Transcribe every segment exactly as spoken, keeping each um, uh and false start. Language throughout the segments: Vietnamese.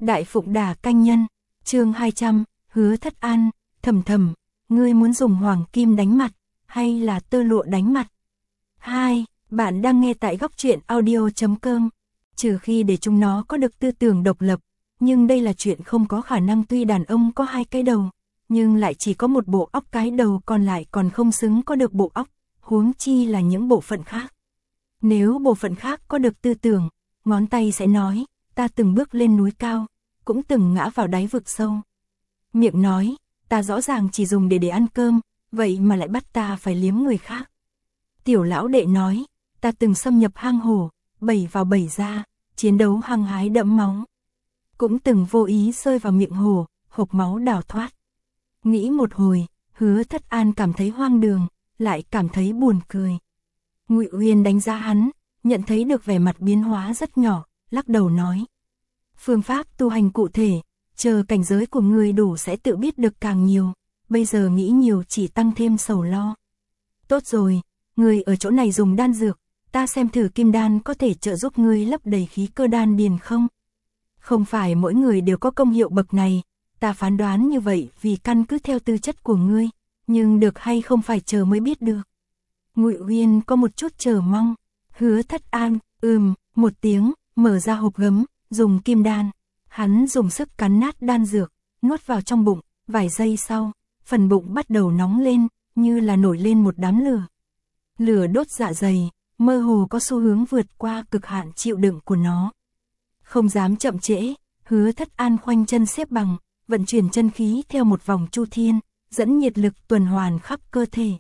Đại Phụng Đà Canh Nhân, chương hai trăm, Hứa Thất An, thầm thầm, ngươi muốn dùng hoàng kim đánh mặt, hay là tơ lụa đánh mặt? Hai, bạn đang nghe tại góc truyện audio chấm com. Trừ khi để chúng nó có được tư tưởng độc lập, nhưng đây là chuyện không có khả năng. Tuy đàn ông có hai cái đầu, nhưng lại chỉ có một bộ óc, cái đầu còn lại còn không xứng có được bộ óc, huống chi là những bộ phận khác. Nếu bộ phận khác có được tư tưởng, ngón tay sẽ nói, ta từng bước lên núi cao, cũng từng ngã vào đáy vực sâu. Miệng nói, ta rõ ràng chỉ dùng để để ăn cơm, vậy mà lại bắt ta phải liếm người khác. Tiểu lão đệ nói, ta từng xâm nhập hang hổ, bẩy vào bẩy ra, chiến đấu hăng hái đẫm máu. Cũng từng vô ý rơi vào miệng hổ, hộc máu đào thoát. Nghĩ một hồi, Hứa Thất An cảm thấy hoang đường, lại cảm thấy buồn cười. Ngụy Uyên đánh giá hắn, nhận thấy được vẻ mặt biến hóa rất nhỏ, lắc đầu nói. Phương pháp tu hành cụ thể, chờ cảnh giới của người đủ sẽ tự biết được càng nhiều, bây giờ nghĩ nhiều chỉ tăng thêm sầu lo. Tốt rồi, người ở chỗ này dùng đan dược, ta xem thử kim đan có thể trợ giúp ngươi lấp đầy khí cơ đan điền không? Không phải mỗi người đều có công hiệu bậc này, ta phán đoán như vậy vì căn cứ theo tư chất của ngươi, nhưng được hay không phải chờ mới biết được. Ngụy Uyên có một chút chờ mong. Hứa Thất An, ừm, một tiếng, mở ra hộp gấm, dùng kim đan. Hắn dùng sức cắn nát đan dược, nuốt vào trong bụng, vài giây sau, phần bụng bắt đầu nóng lên, như là nổi lên một đám lửa. Lửa đốt dạ dày, mơ hồ có xu hướng vượt qua cực hạn chịu đựng của nó. Không dám chậm trễ, Hứa Thất An khoanh chân xếp bằng, vận chuyển chân khí theo một vòng chu thiên, dẫn nhiệt lực tuần hoàn khắp cơ thể.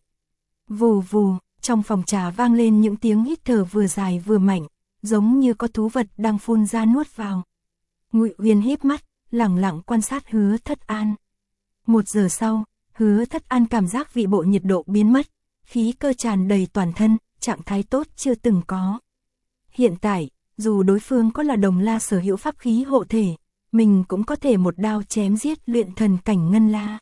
Vù vù, trong phòng trà vang lên những tiếng hít thở vừa dài vừa mạnh, giống như có thú vật đang phun ra nuốt vào. Ngụy Uyên híp mắt, lẳng lặng quan sát Hứa Thất An. Một giờ sau, Hứa Thất An cảm giác vị bộ nhiệt độ biến mất, khí cơ tràn đầy toàn thân, trạng thái tốt chưa từng có. Hiện tại, dù đối phương có là Đồng La sở hữu pháp khí hộ thể, mình cũng có thể một đao chém giết luyện thần cảnh Ngân La.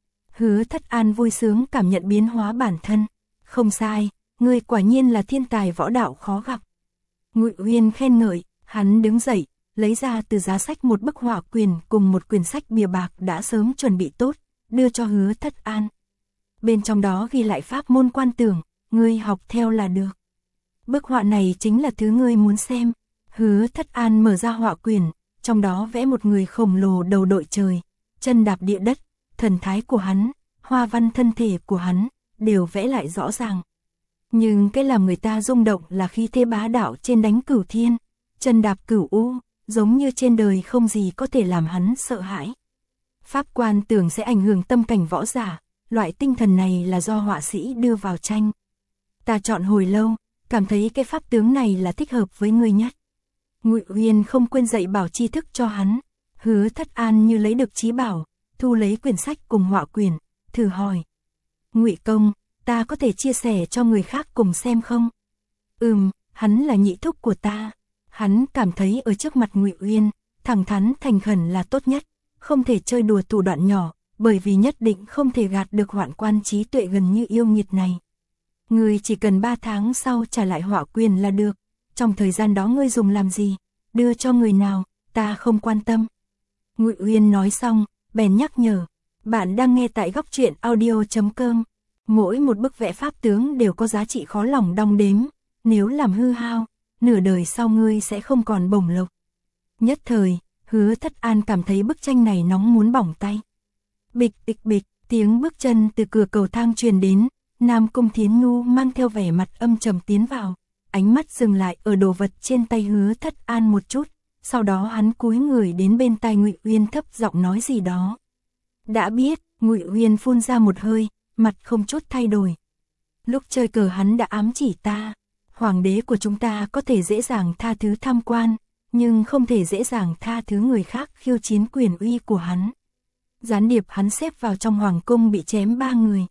Hứa Thất An vui sướng cảm nhận biến hóa bản thân. Không sai, ngươi quả nhiên là thiên tài võ đạo khó gặp. Ngụy Uyên khen ngợi, hắn đứng dậy, lấy ra từ giá sách một bức họa quyền cùng một quyển sách bìa bạc đã sớm chuẩn bị tốt, đưa cho Hứa Thất An. Bên trong đó ghi lại pháp môn quan tưởng, ngươi học theo là được. Bức họa này chính là thứ ngươi muốn xem. Hứa Thất An mở ra họa quyển, trong đó vẽ một người khổng lồ đầu đội trời, chân đạp địa đất, thần thái của hắn, hoa văn thân thể của hắn, đều vẽ lại rõ ràng. Nhưng cái làm người ta rung động là khí thế bá đạo trên đánh cửu thiên, chân đạp cửu u, giống như trên đời không gì có thể làm hắn sợ hãi. Pháp quan tưởng sẽ ảnh hưởng tâm cảnh võ giả, loại tinh thần này là do họa sĩ đưa vào tranh. Ta chọn hồi lâu, cảm thấy cái pháp tướng này là thích hợp với ngươi nhất. Ngụy Uyên không quên dạy bảo tri thức cho hắn. Hứa Thất An như lấy được trí bảo, thu lấy quyển sách cùng họa quyển, thử hỏi. Ngụy công, ta có thể chia sẻ cho người khác cùng xem không? Ừm, hắn là nhị thúc của ta. Hắn cảm thấy ở trước mặt Ngụy Uyên, thẳng thắn thành khẩn là tốt nhất, không thể chơi đùa thủ đoạn nhỏ, bởi vì nhất định không thể gạt được hoạn quan trí tuệ gần như yêu nghiệt này. Ngươi chỉ cần ba tháng sau trả lại họa quyền là được, trong thời gian đó ngươi dùng làm gì, đưa cho người nào, ta không quan tâm. Ngụy Uyên nói xong, bèn nhắc nhở, bạn đang nghe tại góc truyện audio chấm com. Mỗi một bức vẽ pháp tướng đều có giá trị khó lòng đong đếm, nếu làm hư hao, nửa đời sau ngươi sẽ không còn bổng lộc. Nhất thời, Hứa Thất An cảm thấy bức tranh này nóng muốn bỏng tay. Bịch bịch bịch, tiếng bước chân từ cửa cầu thang truyền đến, Nam Cung Thiến Nhu mang theo vẻ mặt âm trầm tiến vào, ánh mắt dừng lại ở đồ vật trên tay Hứa Thất An một chút, sau đó hắn cúi người đến bên tai Ngụy Uyên thấp giọng nói gì đó. Đã biết, Ngụy Uyên phun ra một hơi, mặt không chút thay đổi. Lúc chơi cờ hắn đã ám chỉ ta, hoàng đế của chúng ta có thể dễ dàng tha thứ tham quan, nhưng không thể dễ dàng tha thứ người khác khiêu chiến quyền uy của hắn. Gián điệp hắn xếp vào trong hoàng cung bị chém ba người.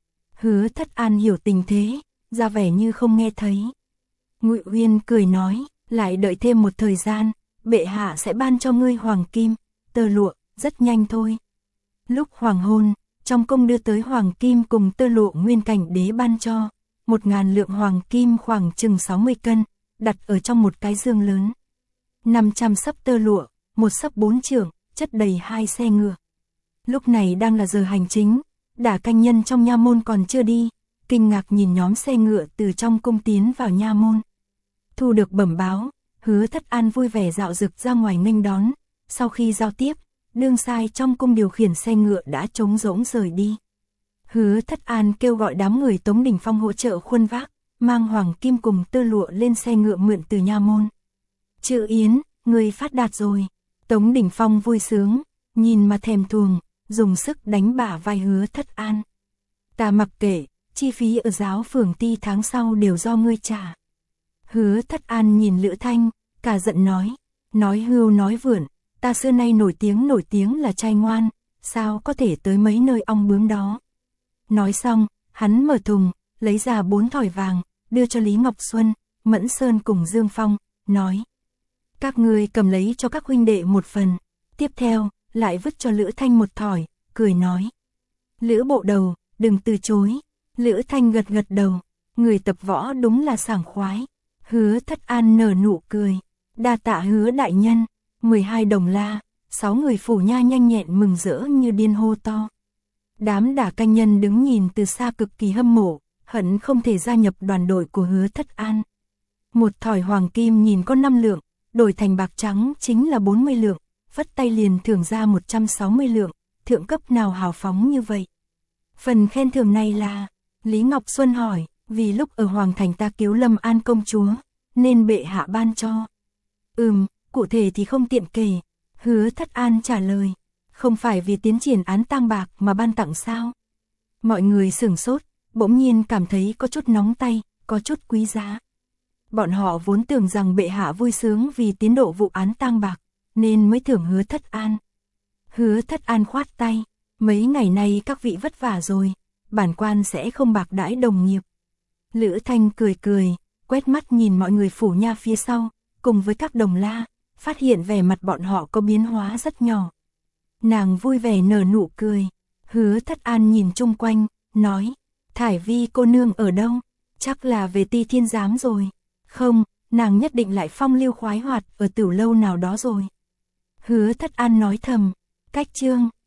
Hứa Thất An hiểu tình thế, ra vẻ như không nghe thấy. Ngụy Uyên cười nói, lại đợi thêm một thời gian, bệ hạ sẽ ban cho ngươi hoàng kim, tơ lụa, rất nhanh thôi. Lúc hoàng hôn, trong cung đưa tới hoàng kim cùng tơ lụa nguyên cảnh đế ban cho, một ngàn lượng hoàng kim khoảng chừng sáu mươi cân, đặt ở trong một cái dương lớn. năm trăm sấp tơ lụa, một sấp bốn chưởng, chất đầy hai xe ngựa. Lúc này đang là giờ hành chính, đả canh nhân trong nha môn còn chưa đi, kinh ngạc nhìn nhóm xe ngựa từ trong cung tiến vào nha môn. Thu được bẩm báo, Hứa Thất An vui vẻ dạo dực ra ngoài nghênh đón, sau khi giao tiếp, đương sai trong cung điều khiển xe ngựa đã trống rỗng rời đi. Hứa Thất An kêu gọi đám người Tống Đình Phong hỗ trợ khuân vác, mang hoàng kim cùng tơ lụa lên xe ngựa mượn từ nha môn. Chữ Yến, người phát đạt rồi. Tống Đình Phong vui sướng, nhìn mà thèm thuồng, dùng sức đánh bả vai Hứa Thất An. Ta mặc kệ, chi phí ở giáo phường ti tháng sau đều do ngươi trả. Hứa Thất An nhìn Lữ Thanh, cả giận nói, nói hưu nói vượn, ta xưa nay nổi tiếng nổi tiếng là trai ngoan, sao có thể tới mấy nơi ong bướm đó. Nói xong, hắn mở thùng, lấy ra bốn thỏi vàng, đưa cho Lý Ngọc Xuân, Mẫn Sơn cùng Dương Phong, nói. Các ngươi cầm lấy cho các huynh đệ một phần, tiếp theo, lại vứt cho Lữ Thanh một thỏi, cười nói. Lữ bộ đầu, đừng từ chối. Lữ Thanh gật gật đầu, người tập võ đúng là sảng khoái. Hứa Thất An nở nụ cười, đa tạ Hứa đại nhân. mười hai đồng la, sáu người phủ nha nhanh nhẹn mừng rỡ như điên hô to. Đám đả canh nhân đứng nhìn từ xa cực kỳ hâm mộ, hận không thể gia nhập đoàn đội của Hứa Thất An. Một thỏi hoàng kim nhìn có năm lượng, đổi thành bạc trắng chính là bốn mươi lượng, vất tay liền thưởng ra một trăm sáu mươi lượng, thượng cấp nào hào phóng như vậy. Phần khen thưởng này là, Lý Ngọc Xuân hỏi, vì lúc ở Hoàng Thành ta cứu Lâm An công chúa, nên bệ hạ ban cho. Ừm, cụ thể thì không tiện kể. Hứa Thất An trả lời, không phải vì tiến triển án tang bạc mà ban tặng sao? Mọi người sửng sốt, bỗng nhiên cảm thấy có chút nóng tay, có chút quý giá. Bọn họ vốn tưởng rằng bệ hạ vui sướng vì tiến độ vụ án tang bạc, nên mới thưởng Hứa Thất An. Hứa Thất An khoát tay, mấy ngày nay các vị vất vả rồi, bản quan sẽ không bạc đãi đồng nghiệp. Lữ Thanh cười cười, quét mắt nhìn mọi người phủ nha phía sau, cùng với các đồng la, phát hiện vẻ mặt bọn họ có biến hóa rất nhỏ. Nàng vui vẻ nở nụ cười, Hứa Thất An nhìn chung quanh, nói, Thải Vi cô nương ở đâu? Chắc là về Ti Thiên Giám rồi. Không, nàng nhất định lại phong lưu khoái hoạt ở tiểu lâu nào đó rồi. Hứa Thất An nói thầm, cách chương.